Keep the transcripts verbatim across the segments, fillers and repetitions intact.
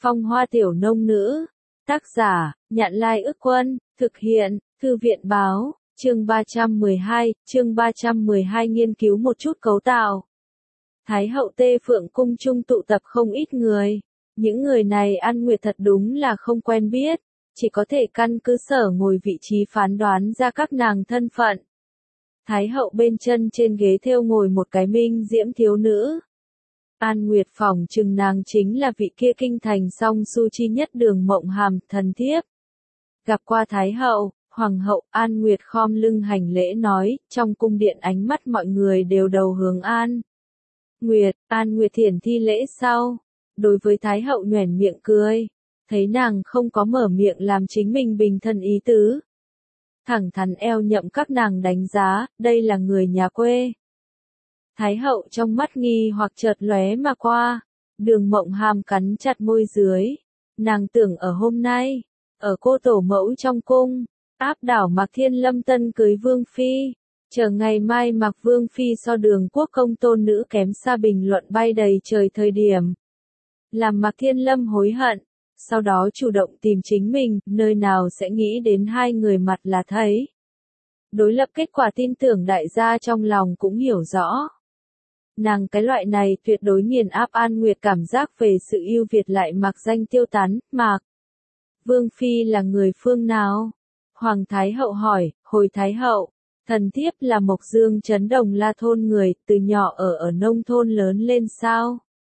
Phong hoa tiểu nông nữ. Tác giả, Nhạn Lai Ức Quân, thực hiện, Thư viện Báo, chương ba trăm mười hai, chương ba trăm mười hai nghiên cứu một chút cấu tạo. Thái hậu Tê Phượng cung trung tụ tập không ít người. Những người này An Nguyệt thật đúng là không quen biết, chỉ có thể căn cứ sở ngồi vị trí phán đoán ra các nàng thân phận. Thái hậu bên chân trên ghế thêu ngồi một cái minh diễm thiếu nữ. An Nguyệt phỏng chừng nàng chính là vị kia kinh thành song su chi nhất Đường Mộng Hàm, thần thiếp. Gặp qua Thái hậu, Hoàng hậu, An Nguyệt khom lưng hành lễ nói, trong cung điện ánh mắt mọi người đều đầu hướng An Nguyệt. An Nguyệt thiển thi lễ sau, đối với Thái hậu nhoẻn miệng cười, thấy nàng không có mở miệng làm chính mình bình thân ý tứ. Thẳng thắn eo nhậm các nàng đánh giá, đây là người nhà quê. Thái hậu trong mắt nghi hoặc chợt lóe mà qua, Đường Mộng Hàm cắn chặt môi dưới, nàng tưởng ở hôm nay, ở cô tổ mẫu trong cung, áp đảo Mạc Thiên Lâm tân cưới Vương Phi, chờ ngày mai Mạc Vương Phi so Đường Quốc công tôn nữ kém xa bình luận bay đầy trời thời điểm. Làm Mạc Thiên Lâm hối hận, sau đó chủ động tìm chính mình, nơi nào sẽ nghĩ đến hai người mặt là thấy. Đối lập kết quả tin tưởng đại gia trong lòng cũng hiểu rõ. Nàng cái loại này tuyệt đối nghiền áp An Nguyệt cảm giác về sự ưu việt lại mặc danh tiêu tán, Mạc Vương Phi là người phương nào? Hoàng Thái hậu hỏi, hồi Thái hậu, thần thiếp là Mộc Dương Trấn Đồng La thôn người, từ nhỏ ở ở nông thôn lớn lên sao?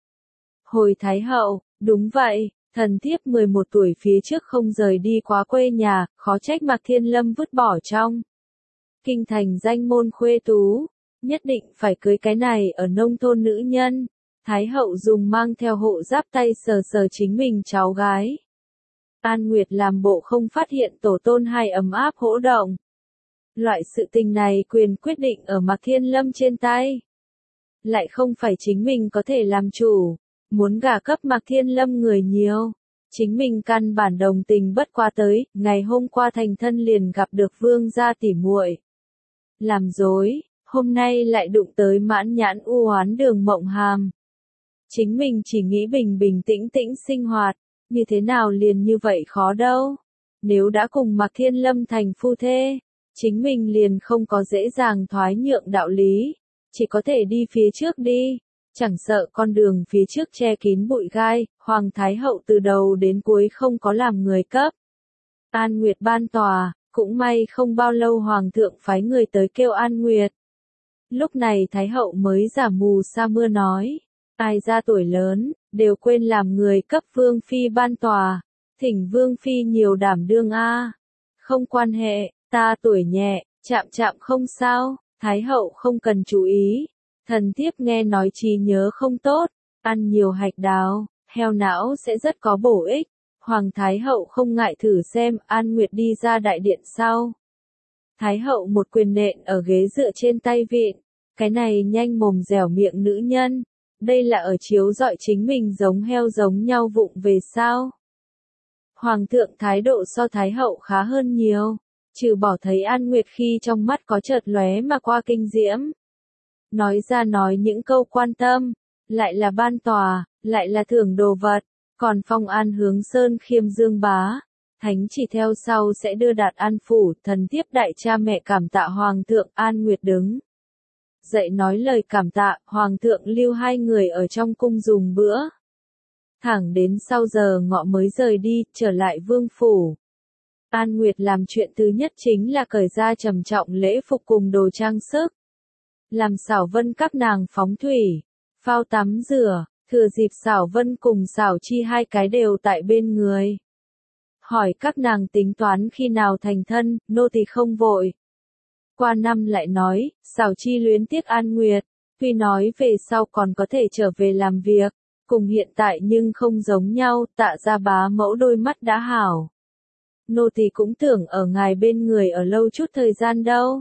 Hồi Thái hậu, đúng vậy, thần thiếp mười một tuổi phía trước không rời đi quá quê nhà, khó trách Mạc Thiên Lâm vứt bỏ trong kinh thành danh môn khuê tú. Nhất định phải cưới cái này ở nông thôn nữ nhân. Thái hậu dùng mang theo hộ giáp tay sờ sờ chính mình cháu gái. An Nguyệt làm bộ không phát hiện tổ tôn hai ấm áp hỗ động. Loại sự tình này quyền quyết định ở Mạc Thiên Lâm trên tay. Lại không phải chính mình có thể làm chủ. Muốn gả cấp Mạc Thiên Lâm người nhiều. Chính mình căn bản đồng tình bất qua tới. Ngày hôm qua thành thân liền gặp được vương gia tỉ muội. Làm dối. Hôm nay lại đụng tới mãn nhãn u oán Đường Mộng Hàm. Chính mình chỉ nghĩ bình bình tĩnh tĩnh sinh hoạt, như thế nào liền như vậy khó đâu. Nếu đã cùng Mạc Thiên Lâm thành phu thê, chính mình liền không có dễ dàng thoái nhượng đạo lý, chỉ có thể đi phía trước đi, chẳng sợ con đường phía trước che kín bụi gai. Hoàng Thái hậu từ đầu đến cuối không có làm người cấp An Nguyệt ban tòa, cũng may không bao lâu Hoàng thượng phái người tới kêu An Nguyệt. Lúc này Thái hậu mới giả mù sa mưa nói, ai ra tuổi lớn, đều quên làm người cấp Vương Phi ban tòa, thỉnh Vương Phi nhiều đảm đương a. Không quan hệ, ta tuổi nhẹ, chạm chạm không sao, Thái hậu không cần chú ý, thần thiếp nghe nói trí nhớ không tốt, ăn nhiều hạch đào, heo não sẽ rất có bổ ích. Hoàng Thái hậu không ngại thử xem. An Nguyệt đi ra đại điện sau. Thái hậu một quyền nện ở ghế dựa trên tay vịn, cái này nhanh mồm dẻo miệng nữ nhân, đây là ở chiếu dọi chính mình giống heo giống nhau vụng về sao. Hoàng thượng thái độ so Thái hậu khá hơn nhiều, trừ bỏ thấy An Nguyệt khi trong mắt có chợt lóe mà qua kinh diễm. Nói ra nói những câu quan tâm, lại là ban tòa, lại là thưởng đồ vật, còn phong An hướng Sơn khiêm dương bá. Thánh chỉ theo sau sẽ đưa đạt An phủ, thần thiếp đại cha mẹ cảm tạ Hoàng thượng. An Nguyệt đứng dậy nói lời cảm tạ, Hoàng thượng lưu hai người ở trong cung dùng bữa. Thẳng đến sau giờ ngọ mới rời đi, trở lại vương phủ. An Nguyệt làm chuyện thứ nhất chính là cởi ra trầm trọng lễ phục cùng đồ trang sức. Làm Xảo Vân các nàng phóng thủy, phao tắm rửa, thừa dịp Xảo Vân cùng Xảo Chi hai cái đều tại bên người. Hỏi các nàng tính toán khi nào thành thân, nô tỳ không vội. Qua năm lại nói, Xảo Chi luyến tiếc An Nguyệt, tuy nói về sau còn có thể trở về làm việc, cùng hiện tại nhưng không giống nhau. Tạ gia bá mẫu đôi mắt đã hảo. Nô tỳ cũng tưởng ở ngài bên người ở lâu chút thời gian đâu.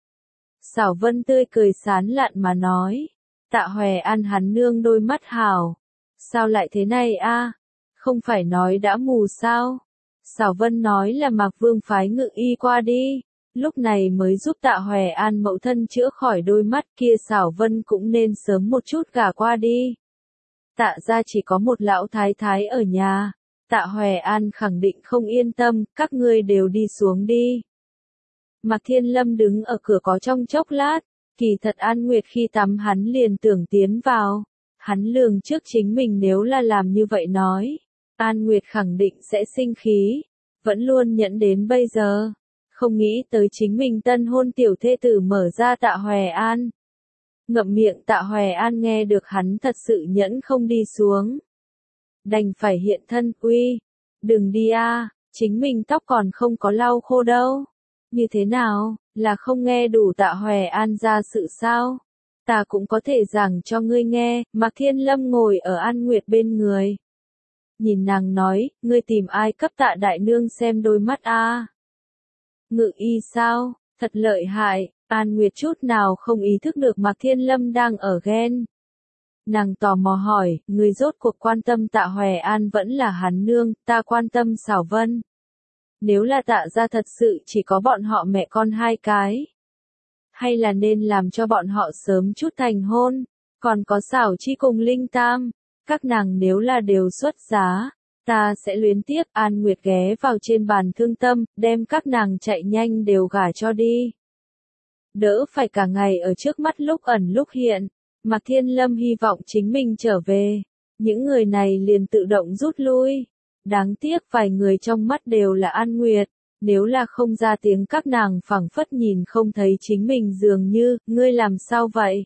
Xảo Vân tươi cười sán lạn mà nói, Tạ Hòe An hắn nương đôi mắt hảo. Sao lại thế này a? Không phải nói đã mù sao? Xảo Vân nói là Mạc Vương phái ngự y qua đi, lúc này mới giúp Tạ Hòe An mẫu thân chữa khỏi đôi mắt kia. Xảo Vân cũng nên sớm một chút gả qua đi. Tạ gia chỉ có một lão thái thái ở nhà. Tạ Hoè An khẳng định không yên tâm, các ngươi đều đi xuống đi. Mạc Thiên Lâm đứng ở cửa có trong chốc lát, kỳ thật An Nguyệt khi tắm hắn liền tưởng tiến vào. Hắn lường trước chính mình nếu là làm như vậy nói, An Nguyệt khẳng định sẽ sinh khí, vẫn luôn nhẫn đến bây giờ. Không nghĩ tới chính mình tân hôn tiểu thê tử mở ra Tạ Hoè An. Ngậm miệng Tạ Hoè An nghe được hắn thật sự nhẫn không đi xuống. Đành phải hiện thân, uy, đừng đi a, chính mình tóc còn không có lau khô đâu. Như thế nào, là không nghe đủ Tạ Hoè An ra sự sao? Ta cũng có thể giảng cho ngươi nghe. Mạc Thiên Lâm ngồi ở An Nguyệt bên người. Nhìn nàng nói, ngươi tìm ai cấp Tạ đại nương xem đôi mắt a? Ngự y sao, thật lợi hại. An Nguyệt chút nào không ý thức được Mạc Thiên Lâm đang ở ghen. Nàng tò mò hỏi, người rốt cuộc quan tâm Tạ Hoè An vẫn là hắn nương, ta quan tâm Xảo Vân. Nếu là Tạ gia thật sự chỉ có bọn họ mẹ con hai cái, hay là nên làm cho bọn họ sớm chút thành hôn, còn có Xảo Chi cùng Linh Tam, các nàng nếu là đều xuất giá, ta sẽ luyến tiếc. An Nguyệt ghé vào trên bàn thương tâm, đem các nàng chạy nhanh đều gả cho đi. Đỡ phải cả ngày ở trước mắt lúc ẩn lúc hiện. Mạc Thiên Lâm hy vọng chính mình trở về, những người này liền tự động rút lui. Đáng tiếc vài người trong mắt đều là An Nguyệt, nếu là không ra tiếng các nàng phảng phất nhìn không thấy chính mình dường như, ngươi làm sao vậy?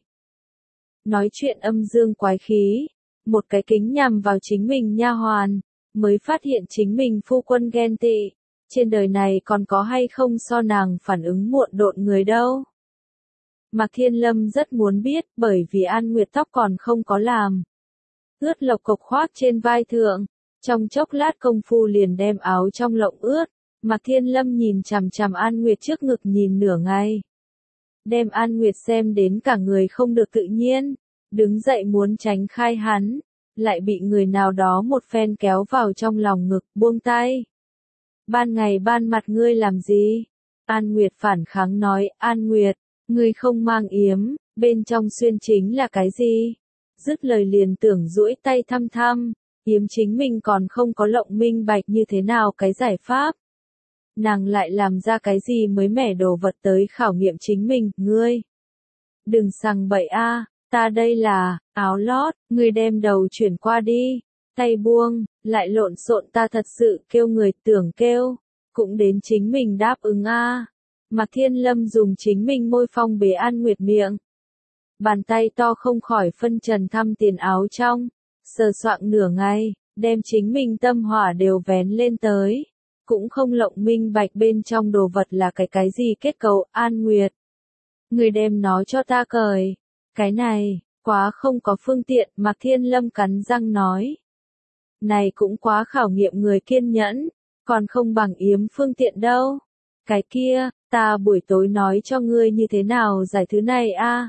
Nói chuyện âm dương quái khí, một cái kính nhằm vào chính mình nha hoàn, mới phát hiện chính mình phu quân ghen tị, trên đời này còn có hay không so nàng phản ứng muộn độn người đâu. Mạc Thiên Lâm rất muốn biết, bởi vì An Nguyệt tóc còn không có làm. Ướt lộc cộc khoác trên vai thượng, trong chốc lát công phu liền đem áo trong lộng ướt. Mạc Thiên Lâm nhìn chằm chằm An Nguyệt trước ngực nhìn nửa ngày. Đem An Nguyệt xem đến cả người không được tự nhiên, đứng dậy muốn tránh khai hắn, lại bị người nào đó một phen kéo vào trong lòng ngực, buông tay. Ban ngày ban mặt ngươi làm gì? An Nguyệt phản kháng nói, An Nguyệt, ngươi không mang yếm, bên trong xuyên chính là cái gì? Dứt lời liền tưởng duỗi tay thăm thăm, yếm chính mình còn không có lộng minh bạch như thế nào cái giải pháp. Nàng lại làm ra cái gì mới mẻ đồ vật tới khảo nghiệm chính mình, ngươi. Đừng sằng bậy a, ta đây là, áo lót, ngươi đem đầu chuyển qua đi, tay buông, lại lộn xộn ta thật sự kêu người tưởng kêu, cũng đến chính mình đáp ứng a. Mạc Thiên Lâm dùng chính mình môi phong bế An Nguyệt miệng. Bàn tay to không khỏi phân trần thăm tiền áo trong, sờ soạng nửa ngày, đem chính mình tâm hỏa đều vén lên tới. Cũng không lộng minh bạch bên trong đồ vật là cái cái gì kết cấu. An Nguyệt, người đem nó cho ta cởi. Cái này, quá không có phương tiện. Mạc Thiên Lâm cắn răng nói. Này cũng quá khảo nghiệm người kiên nhẫn, còn không bằng yếm phương tiện đâu. Cái kia, ta buổi tối nói cho ngươi như thế nào giải thứ này a.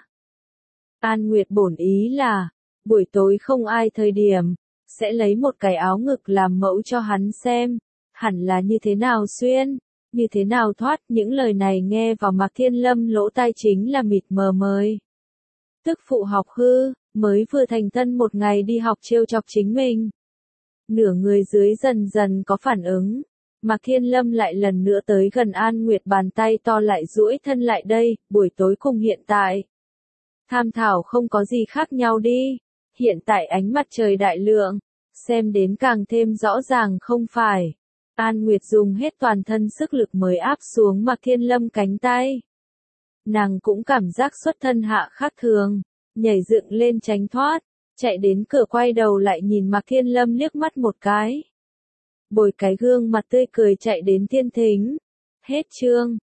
An Nguyệt bổn ý là, buổi tối không ai thời điểm, sẽ lấy một cái áo ngực làm mẫu cho hắn xem, hẳn là như thế nào xuyên, như thế nào thoát. Những lời này nghe vào Mạc Thiên Lâm lỗ tai chính là mịt mờ mới. Tức phụ học hư, mới vừa thành thân một ngày đi học trêu chọc chính mình. Nửa người dưới dần dần có phản ứng. Mạc Thiên Lâm lại lần nữa tới gần An Nguyệt, bàn tay to lại duỗi thân lại đây, buổi tối cùng hiện tại. Tham thảo không có gì khác nhau đi, hiện tại ánh mặt trời đại lượng, xem đến càng thêm rõ ràng không phải. An Nguyệt dùng hết toàn thân sức lực mới áp xuống Mạc Thiên Lâm cánh tay. Nàng cũng cảm giác xuất thân hạ khác thường, nhảy dựng lên tránh thoát, chạy đến cửa quay đầu lại nhìn Mạc Thiên Lâm liếc mắt một cái. Bồi cái gương mặt tươi cười chạy đến Thiên Thính. Hết chương.